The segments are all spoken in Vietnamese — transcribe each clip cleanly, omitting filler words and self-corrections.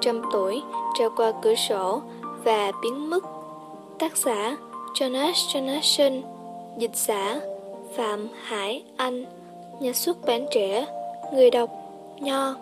trăm tuổi treo qua cửa sổ và biến mất. Tác giả Jonas Jonasson, dịch giả Phạm Hải Anh, nhà xuất bản Trẻ, người đọc Nho.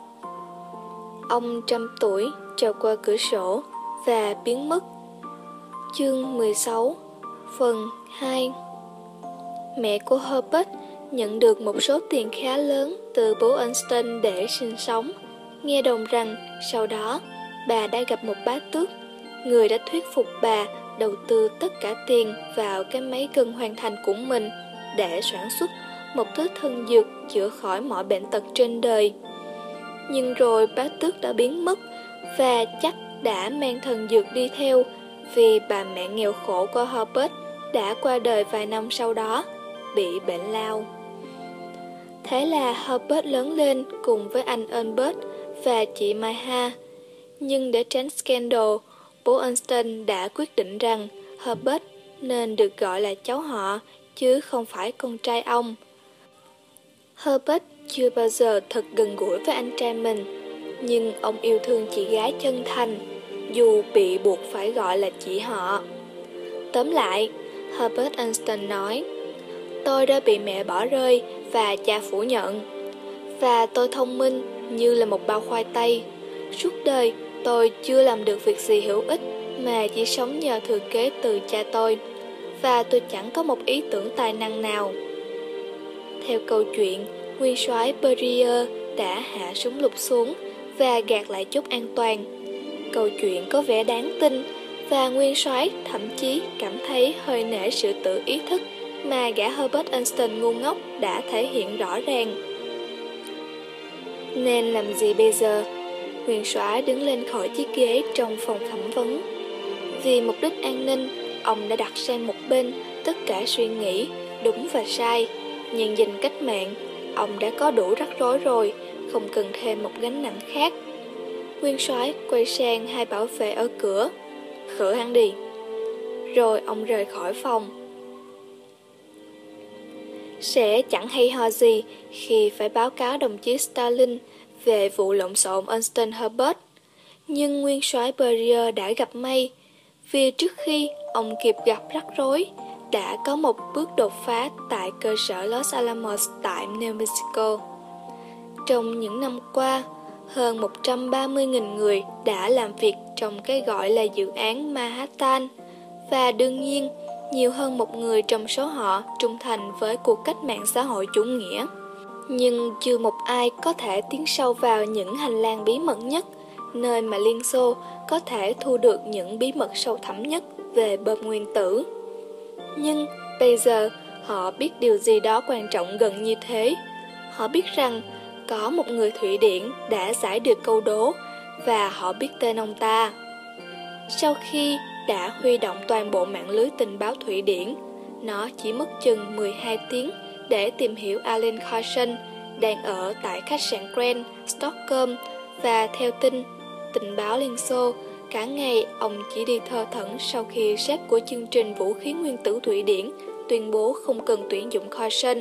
Ông trăm tuổi treo qua cửa sổ và biến mất. Chương 16, phần 2. Mẹ của Herbert nhận được một số tiền khá lớn từ bố Einstein để sinh sống. Nghe đồn rằng sau đó bà đã gặp một bá tước, người đã thuyết phục bà đầu tư tất cả tiền vào cái máy cân hoàn thành của mình để sản xuất một thứ thần dược chữa khỏi mọi bệnh tật trên đời. Nhưng rồi bá tước đã biến mất và chắc đã mang thần dược đi theo, vì bà mẹ nghèo khổ của Herbert đã qua đời vài năm sau đó, bị bệnh lao. Thế là Herbert lớn lên cùng với anh Albert và chị Maya. Nhưng để tránh scandal, bố Einstein đã quyết định rằng Herbert nên được gọi là cháu họ, chứ không phải con trai ông. Herbert chưa bao giờ thật gần gũi với anh trai mình, nhưng ông yêu thương chị gái chân thành, dù bị buộc phải gọi là chị họ. Tóm lại, Herbert Einstein nói, tôi đã bị mẹ bỏ rơi và cha phủ nhận. Và tôi thông minh như là một bao khoai tây. Suốt đời tôi chưa làm được việc gì hữu ích mà chỉ sống nhờ thừa kế từ cha tôi. Và tôi chẳng có một ý tưởng tài năng nào. Theo câu chuyện, nguyên soái Berryer đã hạ súng lục xuống và gạt lại chốt an toàn. Câu chuyện có vẻ đáng tin, và nguyên soái thậm chí cảm thấy hơi nể sự tự ý thức mà gã Herbert Einstein ngu ngốc đã thể hiện rõ ràng. Nên làm gì bây giờ? Nguyên soái đứng lên khỏi chiếc ghế trong phòng thẩm vấn. Vì mục đích an ninh, ông đã đặt sang một bên tất cả suy nghĩ đúng và sai. Nhưng giành cách mạng, ông đã có đủ rắc rối rồi, không cần thêm một gánh nặng khác. Nguyên soái quay sang hai bảo vệ ở cửa. Khử hắn đi. Rồi ông rời khỏi phòng. Sẽ chẳng hay ho gì khi phải báo cáo đồng chí Stalin về vụ lộn xộn Einstein-Herbert. Nhưng nguyên soái Berryer đã gặp may, vì trước khi ông kịp gặp rắc rối, đã có một bước đột phá tại cơ sở Los Alamos tại New Mexico. Trong những năm qua, hơn 130.000 người đã làm việc trong cái gọi là dự án Manhattan, và đương nhiên, nhiều hơn một người trong số họ trung thành với cuộc cách mạng xã hội chủ nghĩa. Nhưng chưa một ai có thể tiến sâu vào những hành lang bí mật nhất, nơi mà Liên Xô có thể thu được những bí mật sâu thẳm nhất về bom nguyên tử. Nhưng bây giờ họ biết điều gì đó quan trọng gần như thế. Họ biết rằng có một người Thụy Điển đã giải được câu đố, và họ biết tên ông ta. Sau khi đã huy động toàn bộ mạng lưới tình báo Thụy Điển, nó chỉ mất chừng 12 tiếng để tìm hiểu Alan Carson đang ở tại khách sạn Grand, Stockholm, và theo tin tình báo Liên Xô, cả ngày ông chỉ đi thơ thẩn sau khi sếp của chương trình vũ khí nguyên tử Thụy Điển tuyên bố không cần tuyển dụng Carson.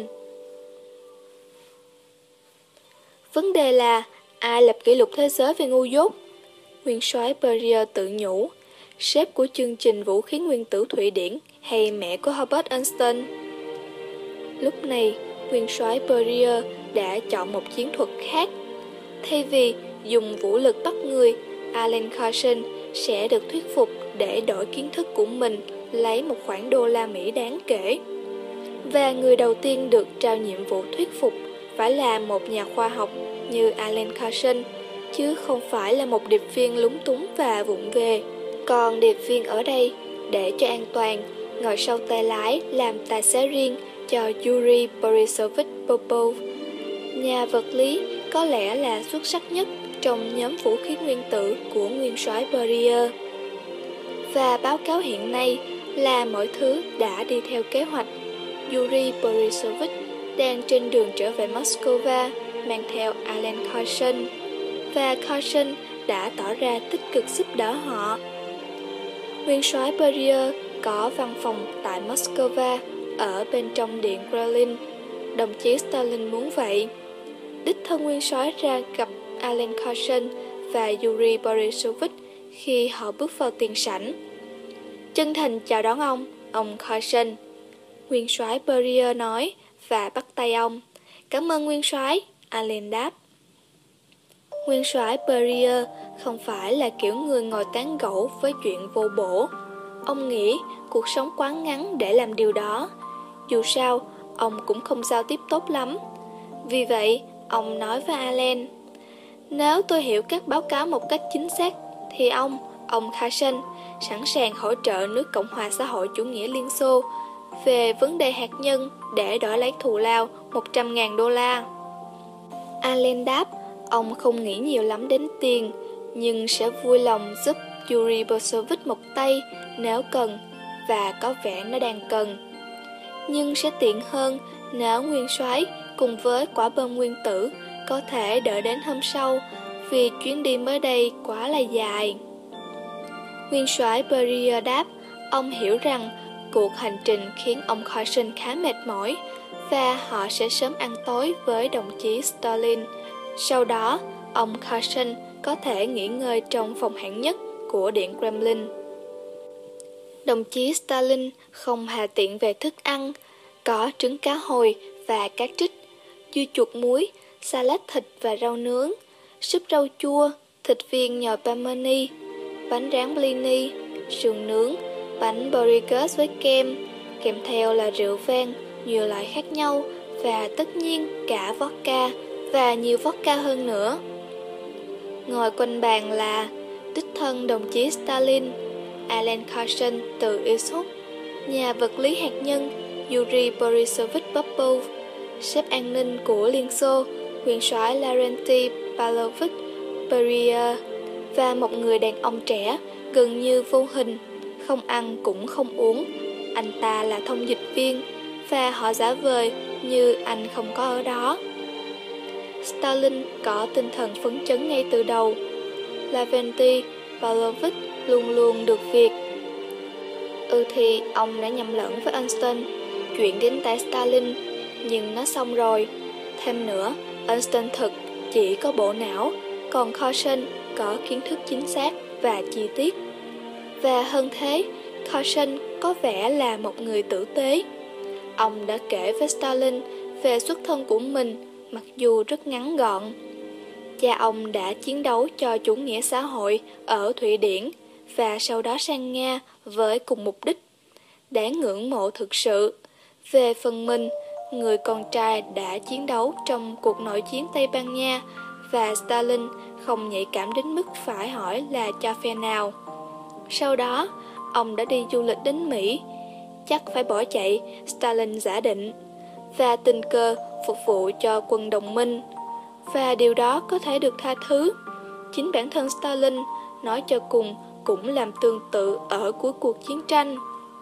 Vấn đề là ai lập kỷ lục thế giới về ngu dốt? Nguyên soái Berryer tự nhủ, sếp của chương trình vũ khí nguyên tử Thụy Điển hay mẹ của Herbert Einstein? Lúc này, nguyên soái Berryer đã chọn một chiến thuật khác. Thay vì dùng vũ lực bắt người, Alan Carson sẽ được thuyết phục để đổi kiến thức của mình lấy một khoản đô la Mỹ đáng kể. Và người đầu tiên được trao nhiệm vụ thuyết phục phải là một nhà khoa học như Alan Carson, chứ không phải là một điệp viên lúng túng và vụng về. Còn điệp viên ở đây, để cho an toàn, ngồi sau tay lái làm tài xế riêng cho Yuri Borisovich Popov, nhà vật lý có lẽ là xuất sắc nhất trong nhóm vũ khí nguyên tử của nguyên soái Berryer. Và báo cáo hiện nay là mọi thứ đã đi theo kế hoạch. Yuri Borisovich đang trên đường trở về Moscow mang theo Alan Carson, và Carson đã tỏ ra tích cực giúp đỡ họ. Nguyên soái Berryer có văn phòng tại Moscow ở bên trong điện Kremlin. Đồng chí Stalin muốn vậy. Đích thân nguyên soái ra gặp Alan Carson và Yuri Borisovich khi họ bước vào tiền sảnh. Chân thành chào đón ông Carson, nguyên soái Beria nói và bắt tay ông. Cảm ơn nguyên soái, Allen đáp. Nguyên soái Beria không phải là kiểu người ngồi tán gẫu với chuyện vô bổ. Ông nghĩ cuộc sống quá ngắn để làm điều đó. Dù sao, ông cũng không giao tiếp tốt lắm. Vì vậy, ông nói với Allen, nếu tôi hiểu các báo cáo một cách chính xác, thì ông Carson, sẵn sàng hỗ trợ nước Cộng hòa xã hội chủ nghĩa Liên Xô về vấn đề hạt nhân để đổi lấy thù lao $100.000. Allen đáp, ông không nghĩ nhiều lắm đến tiền, nhưng sẽ vui lòng giúp Yuri Borisovich một tay nếu cần, và có vẻ nó đang cần. Nhưng sẽ tiện hơn nếu nguyên soái cùng với quả bom nguyên tử có thể đợi đến hôm sau, vì chuyến đi mới đây quá là dài. Nguyên soái Beria đáp, ông hiểu rằng cuộc hành trình khiến ông Carson khá mệt mỏi, và họ sẽ sớm ăn tối với đồng chí Stalin. Sau đó, ông Carson có thể nghỉ ngơi trong phòng hạng nhất của Điện Kremlin. Đồng chí Stalin không hà tiện về thức ăn, có trứng cá hồi và cá trích, dưa chuột muối, salad thịt và rau nướng, súp rau chua, thịt viên nhồi pamani, bánh rán blini, sườn nướng, bánh Borygus với kem, kèm theo là rượu vang, nhiều loại khác nhau, và tất nhiên cả vodka và nhiều vodka hơn nữa. Ngồi quanh bàn là đích thân đồng chí Stalin, Alan Carson từ Irkutsk, nhà vật lý hạt nhân Yuri Borisovich Popov, sếp an ninh của Liên Xô, nguyên soái Lavrenti Pavlovich Beria, và một người đàn ông trẻ gần như vô hình, không ăn cũng không uống. Anh ta là thông dịch viên, và họ giả vờ như anh không có ở đó. Stalin có tinh thần phấn chấn ngay từ đầu. Lavrenti Pavlovich luôn luôn được việc. Thì ông đã nhầm lẫn với Einstein, chuyện đến tay Stalin, nhưng nó xong rồi. Thêm nữa, Einstein thực chỉ có bộ não, còn Carson có kiến thức chính xác và chi tiết. Và hơn thế, Carson có vẻ là một người tử tế. Ông đã kể với Stalin về xuất thân của mình, mặc dù rất ngắn gọn. Cha ông đã chiến đấu cho chủ nghĩa xã hội ở Thụy Điển và sau đó sang Nga với cùng mục đích. Đáng ngưỡng mộ thực sự. Về phần mình, người con trai đã chiến đấu trong cuộc nội chiến Tây Ban Nha, và Stalin không nhạy cảm đến mức phải hỏi là cho phe nào. Sau đó, ông đã đi du lịch đến Mỹ. Chắc phải bỏ chạy, Stalin giả định, và tình cờ phục vụ cho quân đồng minh. Và điều đó có thể được tha thứ. Chính bản thân Stalin, nói cho cùng, cũng làm tương tự ở cuối cuộc chiến tranh.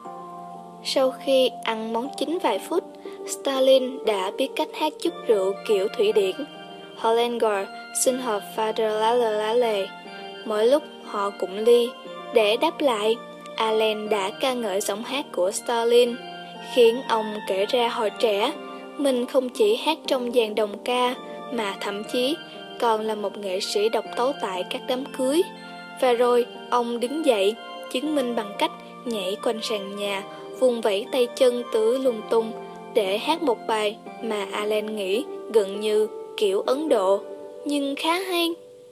Sau khi ăn món chính vài phút, Stalin đã biết cách hát chút rượu kiểu Thụy Điển. Holländer xin hợp Faderlallerlalle. Mỗi lúc họ cũng ly. Để đáp lại, Allen đã ca ngợi giọng hát của Stalin, khiến ông kể ra hồi trẻ, mình không chỉ hát trong dàn đồng ca, mà thậm chí còn là một nghệ sĩ độc tấu tại các đám cưới. Và rồi, ông đứng dậy, chứng minh bằng cách nhảy quanh sàn nhà, vùng vẫy tay chân tứ lung tung, để hát một bài mà Allen nghĩ gần như kiểu Ấn Độ, nhưng khá hay.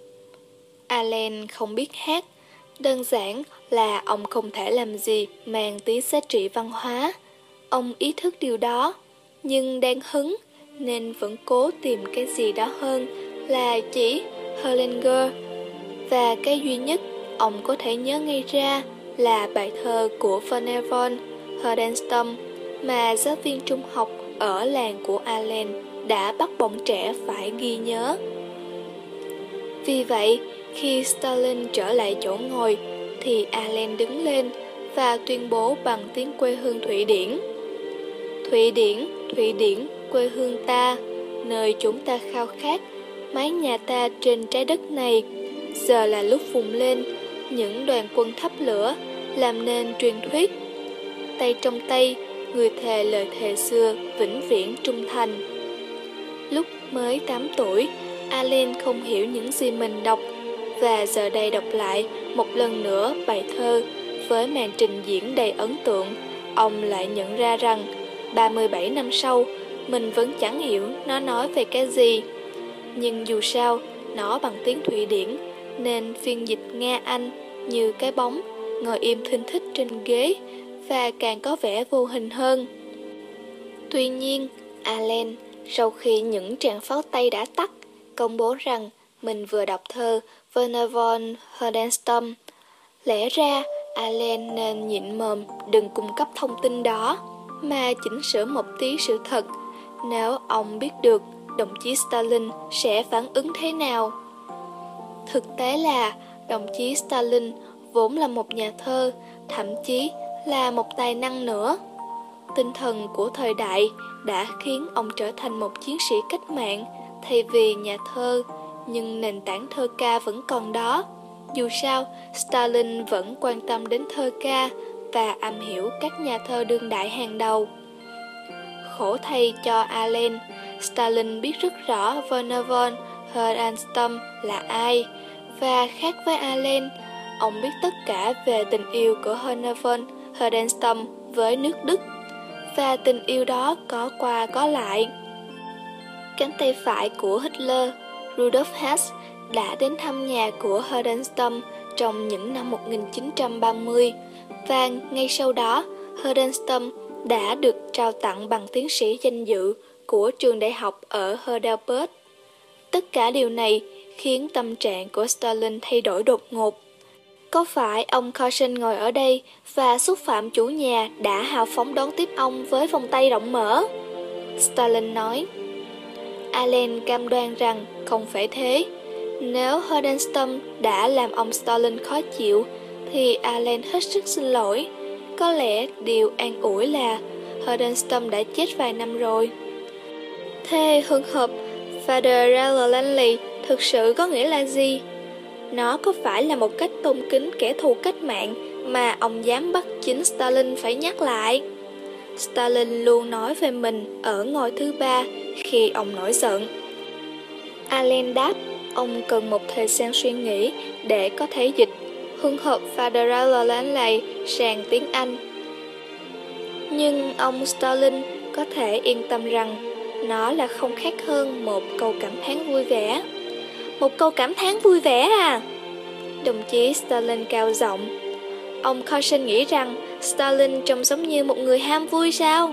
Allen không biết hát, đơn giản là ông không thể làm gì mang tí giá trị văn hóa. Ông ý thức điều đó, nhưng đang hứng nên vẫn cố tìm cái gì đó hơn là chỉ Holländer. Và cái duy nhất ông có thể nhớ ngay ra là bài thơ của Vandervoort Heidenstam mà giáo viên trung học ở làng của Allen đã bắt bọn trẻ phải ghi nhớ. Vì vậy, khi Stalin trở lại chỗ ngồi, thì Allen đứng lên và tuyên bố bằng tiếng quê hương Thụy Điển. Thụy Điển, Thụy Điển, quê hương ta, nơi chúng ta khao khát, mái nhà ta trên trái đất này. Giờ là lúc vùng lên, những đoàn quân thắp lửa, làm nên truyền thuyết. Tay trong tay, người thề lời thề xưa vĩnh viễn trung thành. Lúc mới 8 tuổi, Allen không hiểu những gì mình đọc, và giờ đây đọc lại một lần nữa bài thơ với màn trình diễn đầy ấn tượng, ông lại nhận ra rằng 37 năm sau, mình vẫn chẳng hiểu nó nói về cái gì. Nhưng dù sao, nó bằng tiếng Thụy Điển, nên phiên dịch Nga-Anh như cái bóng, ngồi im thinh thích trên ghế, và càng có vẻ vô hình hơn. Tuy nhiên, Allen, sau khi những tràng pháo tay đã tắt, công bố rằng mình vừa đọc thơ Werner von Heidenstam. Lẽ ra, Allen nên nhịn mồm đừng cung cấp thông tin đó, mà chỉnh sửa một tí sự thật, nếu ông biết được đồng chí Stalin sẽ phản ứng thế nào. Thực tế là, đồng chí Stalin vốn là một nhà thơ, thậm chí là một tài năng nữa. Tinh thần của thời đại đã khiến ông trở thành một chiến sĩ cách mạng thay vì nhà thơ, nhưng nền tảng thơ ca vẫn còn đó. Dù sao, Stalin vẫn quan tâm đến thơ ca và am hiểu các nhà thơ đương đại hàng đầu. Khổ thay cho Allen, Stalin biết rất rõ Werner von Heidenstam là ai, và khác với Allen, ông biết tất cả về tình yêu của Werner von Heidenstam với nước Đức, và tình yêu đó có qua có lại. Cánh tay phải của Hitler, Rudolf Hess, đã đến thăm nhà của Heidenstam trong những năm 1930, và ngay sau đó, Heidenstam đã được trao tặng bằng tiến sĩ danh dự của trường đại học ở Heidelberg. Tất cả điều này khiến tâm trạng của Stalin thay đổi đột ngột. Có phải ông Carson ngồi ở đây và xúc phạm chủ nhà đã hào phóng đón tiếp ông với vòng tay rộng mở? Stalin nói. Allen cam đoan rằng không phải thế. Nếu Heidenstam đã làm ông Stalin khó chịu, thì Allen hết sức xin lỗi. Có lẽ điều an ủi là Heidenstam đã chết vài năm rồi. Thế hương hợp Federal Lanley thực sự có nghĩa là gì? Nó có phải là một cách tôn kính kẻ thù cách mạng mà ông dám bắt chính Stalin phải nhắc lại? Stalin luôn nói về mình ở ngôi thứ ba khi ông nổi giận. Allen đáp, ông cần một thời gian suy nghĩ để có thể dịch hương hợp Federal Lanley sang tiếng Anh. Nhưng ông Stalin có thể yên tâm rằng nó là không khác hơn một câu cảm thán vui vẻ. Một câu cảm thán vui vẻ à? Đồng chí Stalin cao giọng. Ông Carson nghĩ rằng Stalin trông giống như một người ham vui sao?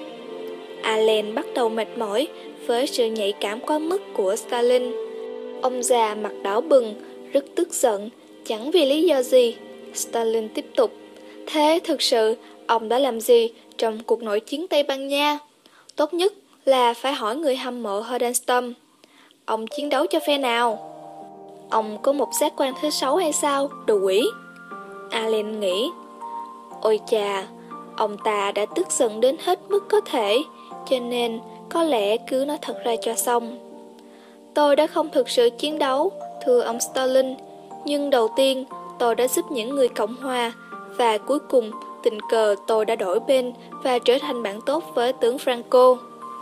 Allen bắt đầu mệt mỏi với sự nhạy cảm quá mức của Stalin. Ông già mặt đỏ bừng, rất tức giận, chẳng vì lý do gì. Stalin tiếp tục. Thế thực sự, ông đã làm gì trong cuộc nội chiến Tây Ban Nha? Tốt nhất là phải hỏi người hâm mộ Heidenstam. Ông chiến đấu cho phe nào? Ông có một giác quan thứ 6 hay sao, đồ quỷ? Allen nghĩ. Ôi chà, ông ta đã tức giận đến hết mức có thể, cho nên có lẽ cứ nói thật ra cho xong. Tôi đã không thực sự chiến đấu, thưa ông Stalin, nhưng đầu tiên tôi đã giúp những người Cộng Hòa, và cuối cùng tình cờ tôi đã đổi bên và trở thành bạn tốt với tướng Franco.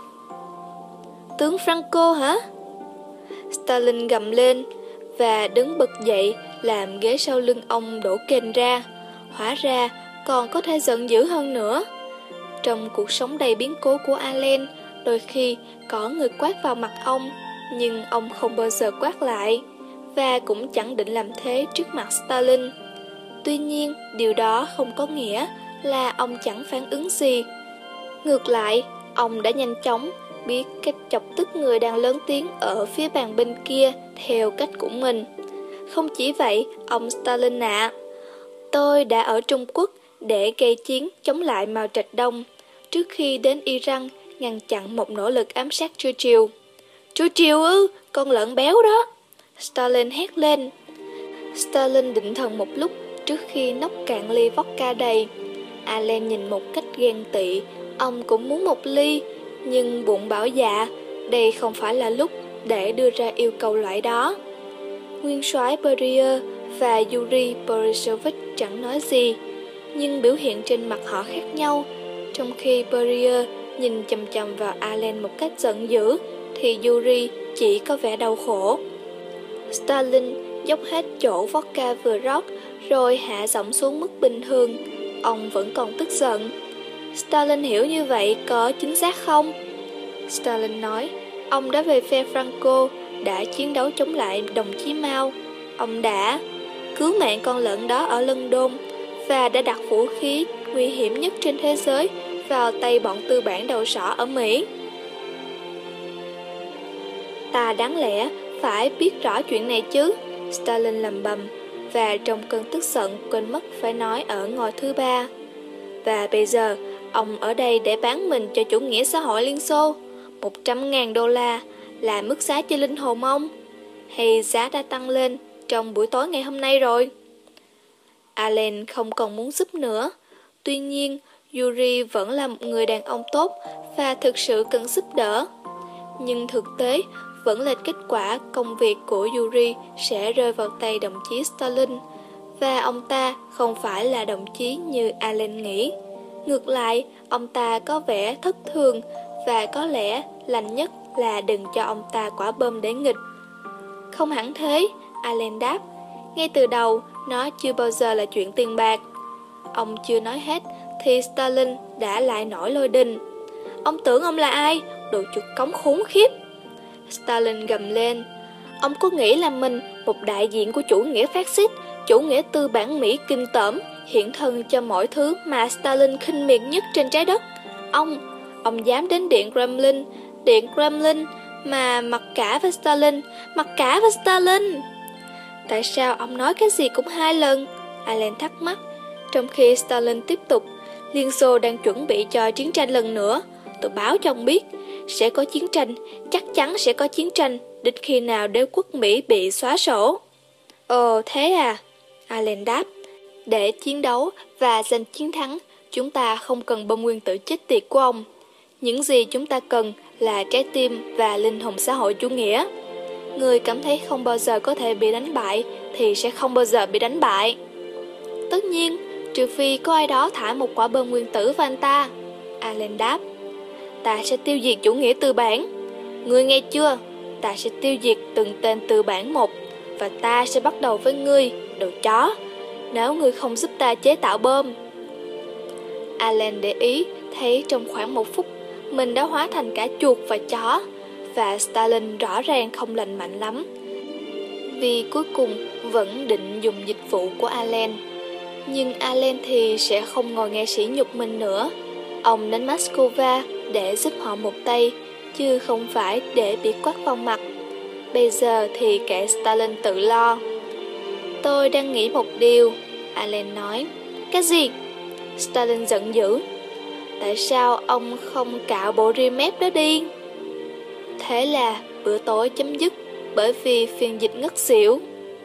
Tướng Franco hả? Stalin gầm lên và đứng bật dậy làm ghế sau lưng ông đổ kềnh ra. Hóa ra còn có thể giận dữ hơn nữa. Trong cuộc sống đầy biến cố của Allen, đôi khi có người quát vào mặt ông, nhưng ông không bao giờ quát lại, và cũng chẳng định làm thế trước mặt Stalin. Tuy nhiên, điều đó không có nghĩa là ông chẳng phản ứng gì. Ngược lại, ông đã nhanh chóng biết cách chọc tức người đang lớn tiếng ở phía bàn bên kia theo cách của mình. Không chỉ vậy, ông Stalin ạ, tôi đã ở Trung Quốc để gây chiến chống lại Mao Trạch Đông, trước khi đến Iran ngăn chặn một nỗ lực ám sát Churchill. Churchill ư, con lợn béo đó! Stalin hét lên. Stalin định thần một lúc trước khi nốc cạn ly vodka đầy. Allen nhìn một cách ghen tị, ông cũng muốn một ly, nhưng bụng bảo dạ, đây không phải là lúc để đưa ra yêu cầu loại đó. Nguyên soái Beria và Yuri Borisovich chẳng nói gì, nhưng biểu hiện trên mặt họ khác nhau. Trong khi Beria nhìn chằm chằm vào Allen một cách giận dữ, thì Yuri chỉ có vẻ đau khổ. Stalin dốc hết chỗ vodka vừa rót, rồi hạ giọng xuống mức bình thường. Ông vẫn còn tức giận. Stalin hiểu như vậy có chính xác không? Stalin nói, ông đã về phe Franco, đã chiến đấu chống lại đồng chí Mao. Ông đã cứu mạng con lợn đó ở London và đã đặt vũ khí nguy hiểm nhất trên thế giới vào tay bọn tư bản đầu sỏ ở Mỹ. Ta đáng lẽ phải biết rõ chuyện này chứ, Stalin lầm bầm, và trong cơn tức giận quên mất phải nói ở ngôi thứ ba. Và bây giờ, ông ở đây để bán mình cho chủ nghĩa xã hội Liên Xô. 100.000 đô la là mức giá cho linh hồn ông? Hay giá đã tăng lên trong buổi tối ngày hôm nay rồi? Allen không còn muốn giúp nữa. Tuy nhiên, Yuri vẫn là một người đàn ông tốt và thực sự cần giúp đỡ. Nhưng thực tế, vẫn là kết quả công việc của Yuri sẽ rơi vào tay đồng chí Stalin, và ông ta không phải là đồng chí như Allen nghĩ. Ngược lại, ông ta có vẻ thất thường, và có lẽ lành nhất là đừng cho ông ta quả bom để nghịch. Không hẳn thế, Allen đáp. Ngay từ đầu, nó chưa bao giờ là chuyện tiền bạc. Ông chưa nói hết thì Stalin đã lại nổi lôi đình. Ông tưởng ông là ai? Đồ chuột cống khốn khiếp! Stalin gầm lên. Ông có nghĩ là mình một đại diện của chủ nghĩa phát xít, chủ nghĩa tư bản Mỹ kinh tởm, hiện thân cho mọi thứ mà Stalin khinh miệt nhất trên trái đất? Ông dám đến Điện Kremlin mà mặc cả với Stalin. Tại sao ông nói cái gì cũng 2 lần? Allen thắc mắc. Trong khi Stalin tiếp tục, Liên Xô đang chuẩn bị cho chiến tranh lần nữa. Tôi báo cho ông biết, sẽ có chiến tranh, chắc chắn sẽ có chiến tranh, đến khi nào đế quốc Mỹ bị xóa sổ. Ồ, thế à? Allen đáp. Để chiến đấu và giành chiến thắng, chúng ta không cần bom nguyên tử chết tiệt của ông. Những gì chúng ta cần là trái tim và linh hồn xã hội chủ nghĩa. Người cảm thấy không bao giờ có thể bị đánh bại thì sẽ không bao giờ bị đánh bại. Tất nhiên, trừ phi có ai đó thả một quả bom nguyên tử vào anh ta. Allen đáp. Ta sẽ tiêu diệt chủ nghĩa tư bản. Ngươi nghe chưa? Ta sẽ tiêu diệt từng tên tư bản một, và ta sẽ bắt đầu với ngươi, đồ chó, nếu ngươi không giúp ta chế tạo bom. Allen để ý thấy trong khoảng 1 phút mình đã hóa thành cả chuột và chó, và Stalin rõ ràng không lành mạnh lắm, vì cuối cùng vẫn định dùng dịch vụ của Allen. Nhưng Allen thì sẽ không ngồi nghe sỉ nhục mình nữa. Ông đến Moscow để giúp họ một tay, chứ không phải để bị quát vào mặt. Bây giờ thì kệ Stalin tự lo. Tôi đang nghĩ một điều, Allen nói. Cái gì? Stalin giận dữ. Tại sao ông không cạo bộ ria mép đó đi? Thế là bữa tối chấm dứt bởi vì phiên dịch ngất xỉu.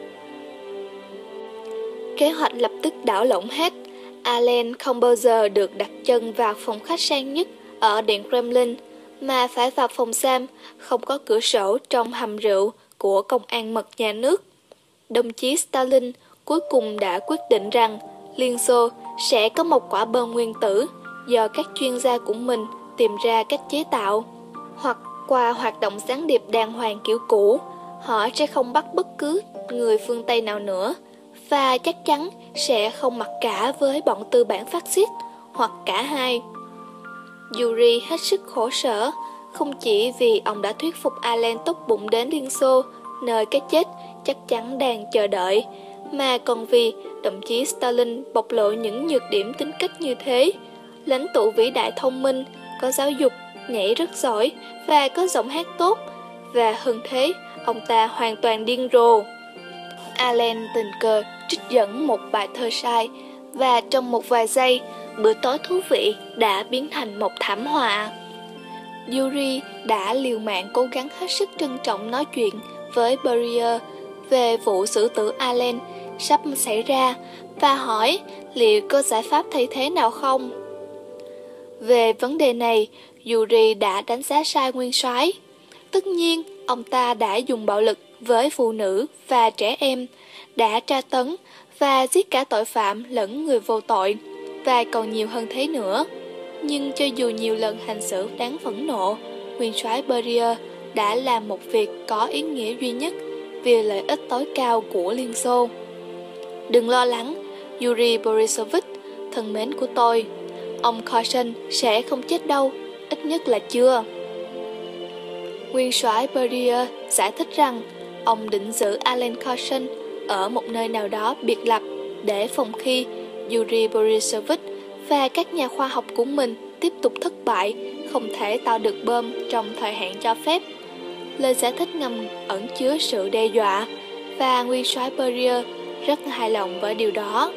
Kế hoạch lập tức đảo lộn hết. Allen không bao giờ được đặt chân vào phòng khách sang nhất ở Điện Kremlin, mà phải vào phòng giam không có cửa sổ trong hầm rượu của công an mật nhà nước. Đồng chí Stalin cuối cùng đã quyết định rằng Liên Xô sẽ có một quả bom nguyên tử do các chuyên gia của mình tìm ra cách chế tạo, hoặc qua hoạt động gián điệp đàng hoàng kiểu cũ, họ sẽ không bắt bất cứ người phương Tây nào nữa, và chắc chắn sẽ không mặc cả với bọn tư bản phát xít, hoặc cả hai. Yuri hết sức khổ sở, không chỉ vì ông đã thuyết phục Allen tốt bụng đến Liên Xô, nơi cái chết chắc chắn đang chờ đợi, mà còn vì đồng chí Stalin bộc lộ những nhược điểm tính cách như thế. Lãnh tụ vĩ đại thông minh, có giáo dục, nhảy rất giỏi và có giọng hát tốt, và hơn thế, ông ta hoàn toàn điên rồ. Allen tình cờ trích dẫn một bài thơ sai, và trong một vài giây, bữa tối thú vị đã biến thành một thảm họa. Yuri đã liều mạng cố gắng hết sức trân trọng nói chuyện với Beria về vụ xử tử Allen sắp xảy ra, và hỏi liệu có giải pháp thay thế nào không. Về vấn đề này, Yuri đã đánh giá sai nguyên soái. Tất nhiên, ông ta đã dùng bạo lực với phụ nữ và trẻ em, đã tra tấn và giết cả tội phạm lẫn người vô tội, và còn nhiều hơn thế nữa. Nhưng cho dù nhiều lần hành xử đáng phẫn nộ, nguyên soái Beria đã làm một việc có ý nghĩa duy nhất, vì lợi ích tối cao của Liên Xô. Đừng lo lắng, Yuri Borisovich, thân mến của tôi. Ông Korsun sẽ không chết đâu, ít nhất là chưa. Nguyên soái Beria giải thích rằng ông định giữ Alan Korsun ở một nơi nào đó biệt lập để phòng khi Yuri Borisovich và các nhà khoa học của mình tiếp tục thất bại, không thể tạo được bom trong thời hạn cho phép. Lời giải thích ngầm ẩn chứa sự đe dọa, và nguyên soái Beria rất hài lòng với điều đó.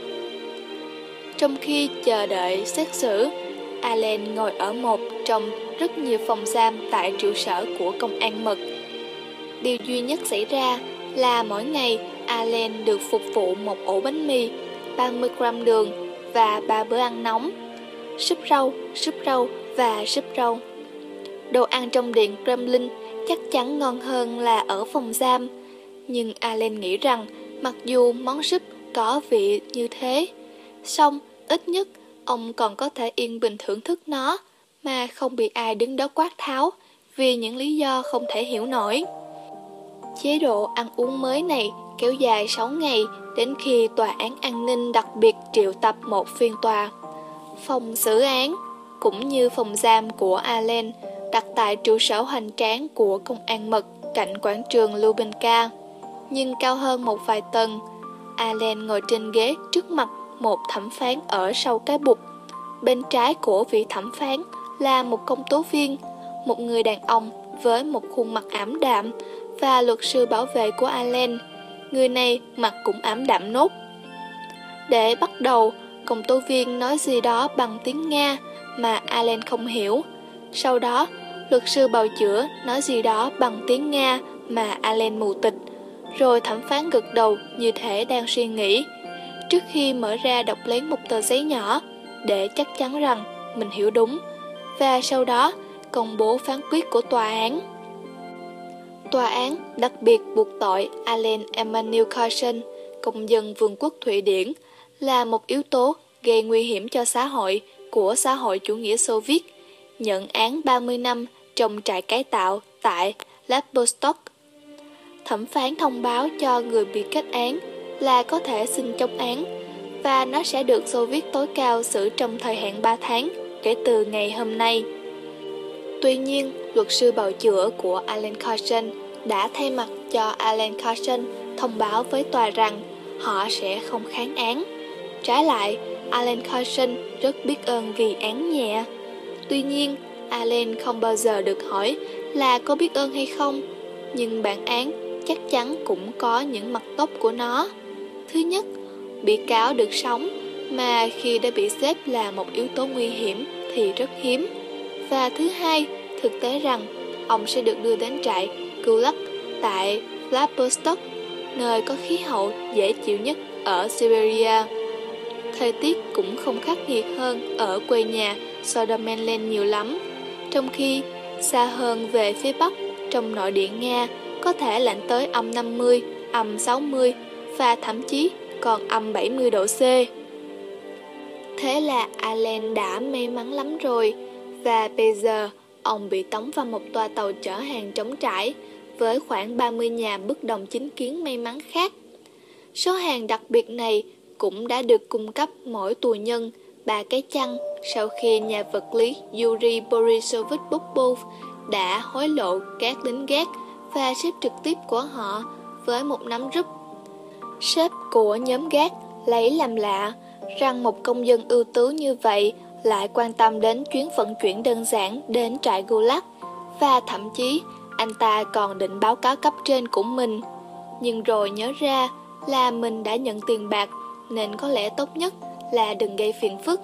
Trong khi chờ đợi xét xử, Allen ngồi ở một trong rất nhiều phòng giam tại trụ sở của công an mật. Điều duy nhất xảy ra là mỗi ngày Allen được phục vụ một ổ bánh mì, 30 gram đường và 3 bữa ăn nóng, súp rau và súp rau. Đồ ăn trong điện Kremlin chắc chắn ngon hơn là ở phòng giam, nhưng Allen nghĩ rằng mặc dù món súp có vị như thế, song ít nhất ông còn có thể yên bình thưởng thức nó mà không bị ai đứng đó quát tháo vì những lý do không thể hiểu nổi. Chế độ ăn uống mới này kéo dài 6 ngày đến khi tòa án an ninh đặc biệt triệu tập một phiên tòa. Phòng xử án cũng như phòng giam của Allen đặt tại trụ sở hoành tráng của công an mật cạnh quảng trường Lubinka, nhưng cao hơn một vài tầng. Allen ngồi trên ghế trước mặt một thẩm phán ở sau cái bục. Bên trái của vị thẩm phán là một công tố viên, một người đàn ông với một khuôn mặt ảm đạm, và luật sư bảo vệ của Allen. Người này mặt cũng ảm đạm nốt. Để bắt đầu, công tố viên nói gì đó bằng tiếng Nga mà Allen không hiểu. Sau đó, luật sư bào chữa nói gì đó bằng tiếng Nga mà Allen mù tịt. Rồi thẩm phán gật đầu như thể đang suy nghĩ, trước khi mở ra đọc lấy một tờ giấy nhỏ để chắc chắn rằng mình hiểu đúng, và sau đó công bố phán quyết của tòa án. Tòa án đặc biệt buộc tội Alan Emanuel Korsun, công dân Vương quốc Thụy Điển, là một yếu tố gây nguy hiểm cho xã hội của xã hội chủ nghĩa Xô Viết, nhận án 30 năm trong trại cải tạo tại Vladivostok. Thẩm phán thông báo cho người bị kết án là có thể xin chống án, và nó sẽ được Xô Viết tối cao xử trong thời hạn 3 tháng kể từ ngày hôm nay. Tuy nhiên, luật sư bào chữa của Alan Korsun đã thay mặt cho Alan Korsun thông báo với tòa rằng họ sẽ không kháng án. Trái lại, Alan Korsun rất biết ơn vì án nhẹ. Tuy nhiên, Alan không bao giờ được hỏi là có biết ơn hay không, nhưng bản án chắc chắn cũng có những mặt tốt của nó. Thứ nhất, bị cáo được sống, mà khi đã bị xếp là một yếu tố nguy hiểm thì rất hiếm. Và thứ hai, thực tế rằng ông sẽ được đưa đến trại Gulag tại Vladivostok, nơi có khí hậu dễ chịu nhất ở Siberia. Thời tiết cũng không khắc nghiệt hơn ở quê nhà Sodomenland nhiều lắm, trong khi xa hơn về phía bắc trong nội địa Nga có thể lạnh tới âm 50, âm 60 và thậm chí còn âm 70 độ C. Thế là Allen đã may mắn lắm rồi, và bây giờ ông bị tống vào một toa tàu chở hàng trống trải với khoảng 30 nhà bất đồng chính kiến may mắn khác. Số hàng đặc biệt này cũng đã được cung cấp mỗi tù nhân 3 cái chăn sau khi nhà vật lý Yuri Borisovich Popov đã hối lộ các lính gác và sếp trực tiếp của họ với một nắm rúp. Sếp của nhóm gác lấy làm lạ rằng một công dân ưu tú như vậy lại quan tâm đến chuyến vận chuyển đơn giản đến trại Gulag, và thậm chí anh ta còn định báo cáo cấp trên của mình. Nhưng rồi nhớ ra là mình đã nhận tiền bạc, nên có lẽ tốt nhất là đừng gây phiền phức.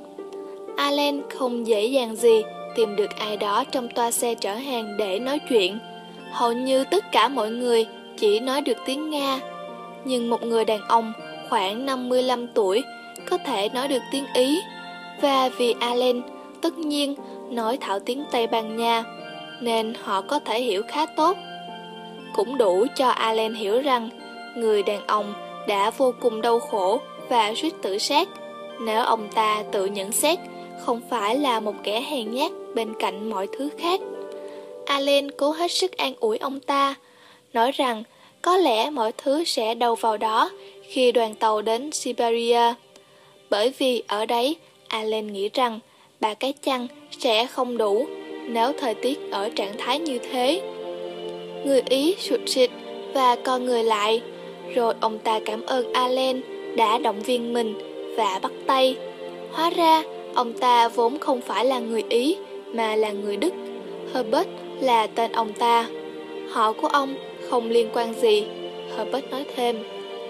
Allen không dễ dàng gì tìm được ai đó trong toa xe chở hàng để nói chuyện. Hầu như tất cả mọi người chỉ nói được tiếng Nga, nhưng một người đàn ông khoảng 55 tuổi có thể nói được tiếng Ý, và vì Allen tất nhiên nói thạo tiếng Tây Ban Nha, nên họ có thể hiểu khá tốt. Cũng đủ cho Allen hiểu rằng người đàn ông đã vô cùng đau khổ và suýt tự sát nếu ông ta tự nhận xét không phải là một kẻ hèn nhát bên cạnh mọi thứ khác. Allen cố hết sức an ủi ông ta, nói rằng có lẽ mọi thứ sẽ đâu vào đó khi đoàn tàu đến Siberia. Bởi vì ở đấy, Alan nghĩ rằng 3 cái chăn sẽ không đủ nếu thời tiết ở trạng thái như thế. Người Ý sụt sịt và co người lại, rồi ông ta cảm ơn Alan đã động viên mình và bắt tay. Hóa ra, ông ta vốn không phải là người Ý mà là người Đức. Herbert là tên ông ta. Họ của ông không liên quan gì, Herbert nói thêm.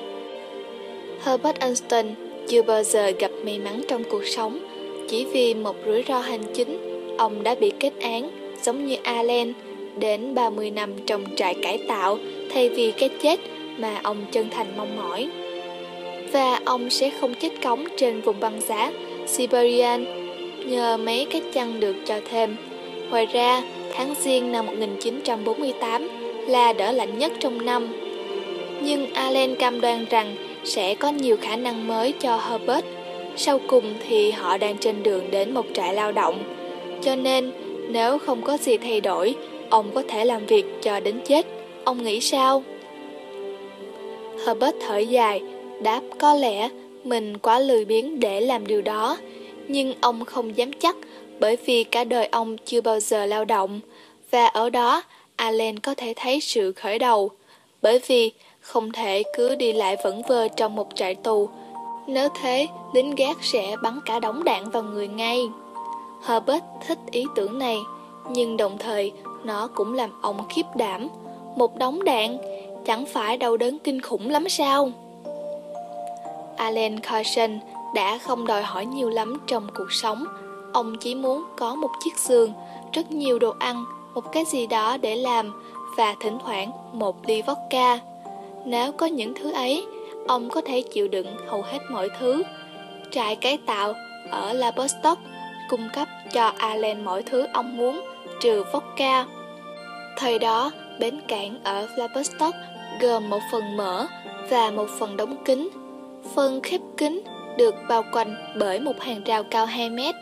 Herbert Einstein chưa bao giờ gặp may mắn trong cuộc sống. Chỉ vì một rủi ro hành chính, ông đã bị kết án, giống như Alan, đến 30 năm trong trại cải tạo thay vì cái chết mà ông chân thành mong mỏi. Và ông sẽ không chết cóng trên vùng băng giá Siberian nhờ mấy cái chăn được cho thêm. Ngoài ra, tháng Giêng năm 1948 là đỡ lạnh nhất trong năm. Nhưng Alan cam đoan rằng sẽ có nhiều khả năng mới cho Herbert. Sau cùng thì họ đang trên đường đến một trại lao động. Cho nên, nếu không có gì thay đổi, ông có thể làm việc cho đến chết. Ông nghĩ sao? Herbert thở dài, đáp có lẽ mình quá lười biếng để làm điều đó. Nhưng ông không dám chắc, bởi vì cả đời ông chưa bao giờ lao động. Và ở đó, Alan có thể thấy sự khởi đầu. Bởi vì không thể cứ đi lại vẩn vơ trong một trại tù. Nếu thế, lính gác sẽ bắn cả đống đạn vào người ngay. Herbert thích ý tưởng này, nhưng đồng thời nó cũng làm ông khiếp đảm. Một đống đạn, chẳng phải đau đớn kinh khủng lắm sao? Alan Carson đã không đòi hỏi nhiều lắm trong cuộc sống. Ông chỉ muốn có một chiếc giường, rất nhiều đồ ăn, một cái gì đó để làm và thỉnh thoảng một ly vodka. Nếu có những thứ ấy, ông có thể chịu đựng hầu hết mọi thứ. Trại cải tạo ở Vladivostok cung cấp cho Alan mọi thứ ông muốn, trừ vodka. Thời đó, bến cảng ở Vladivostok gồm một phần mở và một phần đóng kín. Phần khép kín được bao quanh bởi một hàng rào cao 2 mét.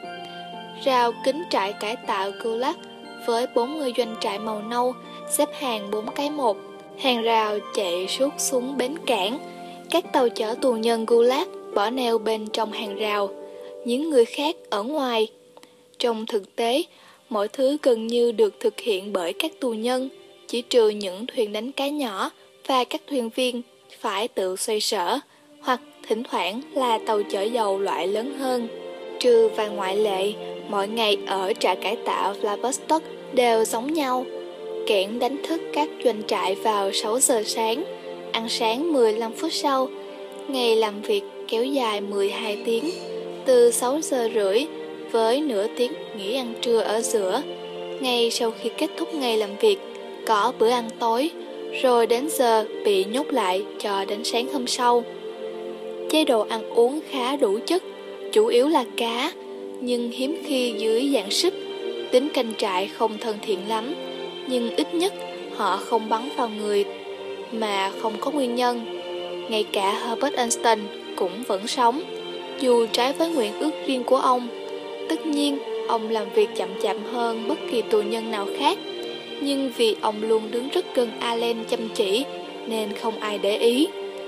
Rào kính trại cải tạo Gulag với 40 doanh trại màu nâu xếp hàng 4 cái một. Hàng rào chạy suốt xuống bến cảng. Các tàu chở tù nhân Gulag bỏ neo bên trong hàng rào, những người khác ở ngoài. Trong thực tế, mọi thứ gần như được thực hiện bởi các tù nhân, chỉ trừ những thuyền đánh cá nhỏ và các thuyền viên phải tự xoay sở, hoặc thỉnh thoảng là tàu chở dầu loại lớn hơn. Trừ vài ngoại lệ, mọi ngày ở trại cải tạo Vladivostok đều giống nhau. Kẽn đánh thức các doanh trại vào 6 giờ sáng, ăn sáng 15 phút sau. Ngày làm việc kéo dài 12 tiếng, từ 6 giờ rưỡi với nửa tiếng nghỉ ăn trưa ở giữa. Ngay sau khi kết thúc ngày làm việc, có bữa ăn tối, rồi đến giờ bị nhốt lại cho đến sáng hôm sau. Chế độ ăn uống khá đủ chất, chủ yếu là cá, nhưng hiếm khi dưới dạng súp. Tính canh trại không thân thiện lắm, nhưng ít nhất họ không bắn vào người mà không có nguyên nhân. Ngay cả Herbert Einstein cũng vẫn sống, dù trái với nguyện ước riêng của ông. Tất nhiên, ông làm việc chậm chạp hơn bất kỳ tù nhân nào khác, nhưng vì ông luôn đứng rất gần Alan chăm chỉ, nên không ai để ý.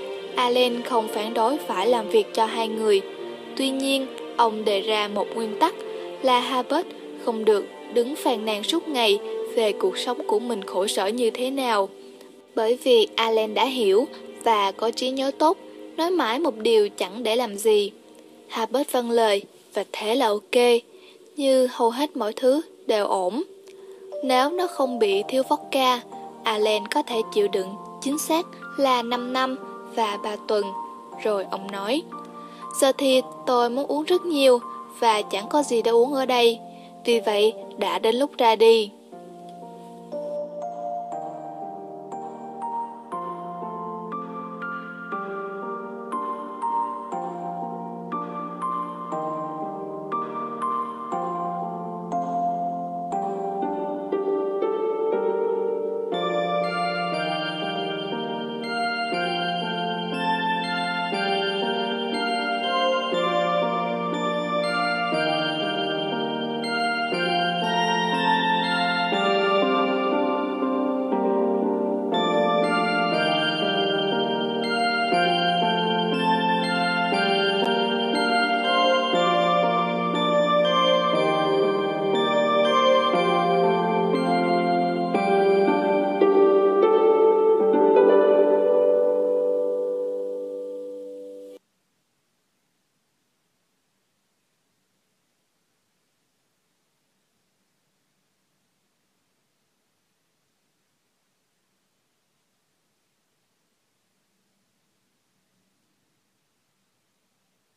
Alan không phản đối phải làm việc cho hai người. Tuy nhiên, ông đề ra một nguyên tắc là Herbert không được đứng phàn nàn suốt ngày về cuộc sống của mình khổ sở như thế nào. Bởi vì Alan đã hiểu và có trí nhớ tốt, nói mãi một điều chẳng để làm gì. Herbert vâng lời, và thế là ok, như hầu hết mọi thứ đều ổn. Nếu nó không bị thiếu vodka, Alan có thể chịu đựng chính xác là 5 năm và 3 tuần. Rồi ông nói, giờ thì tôi muốn uống rất nhiều và chẳng có gì để uống ở đây, vì vậy đã đến lúc ra đi.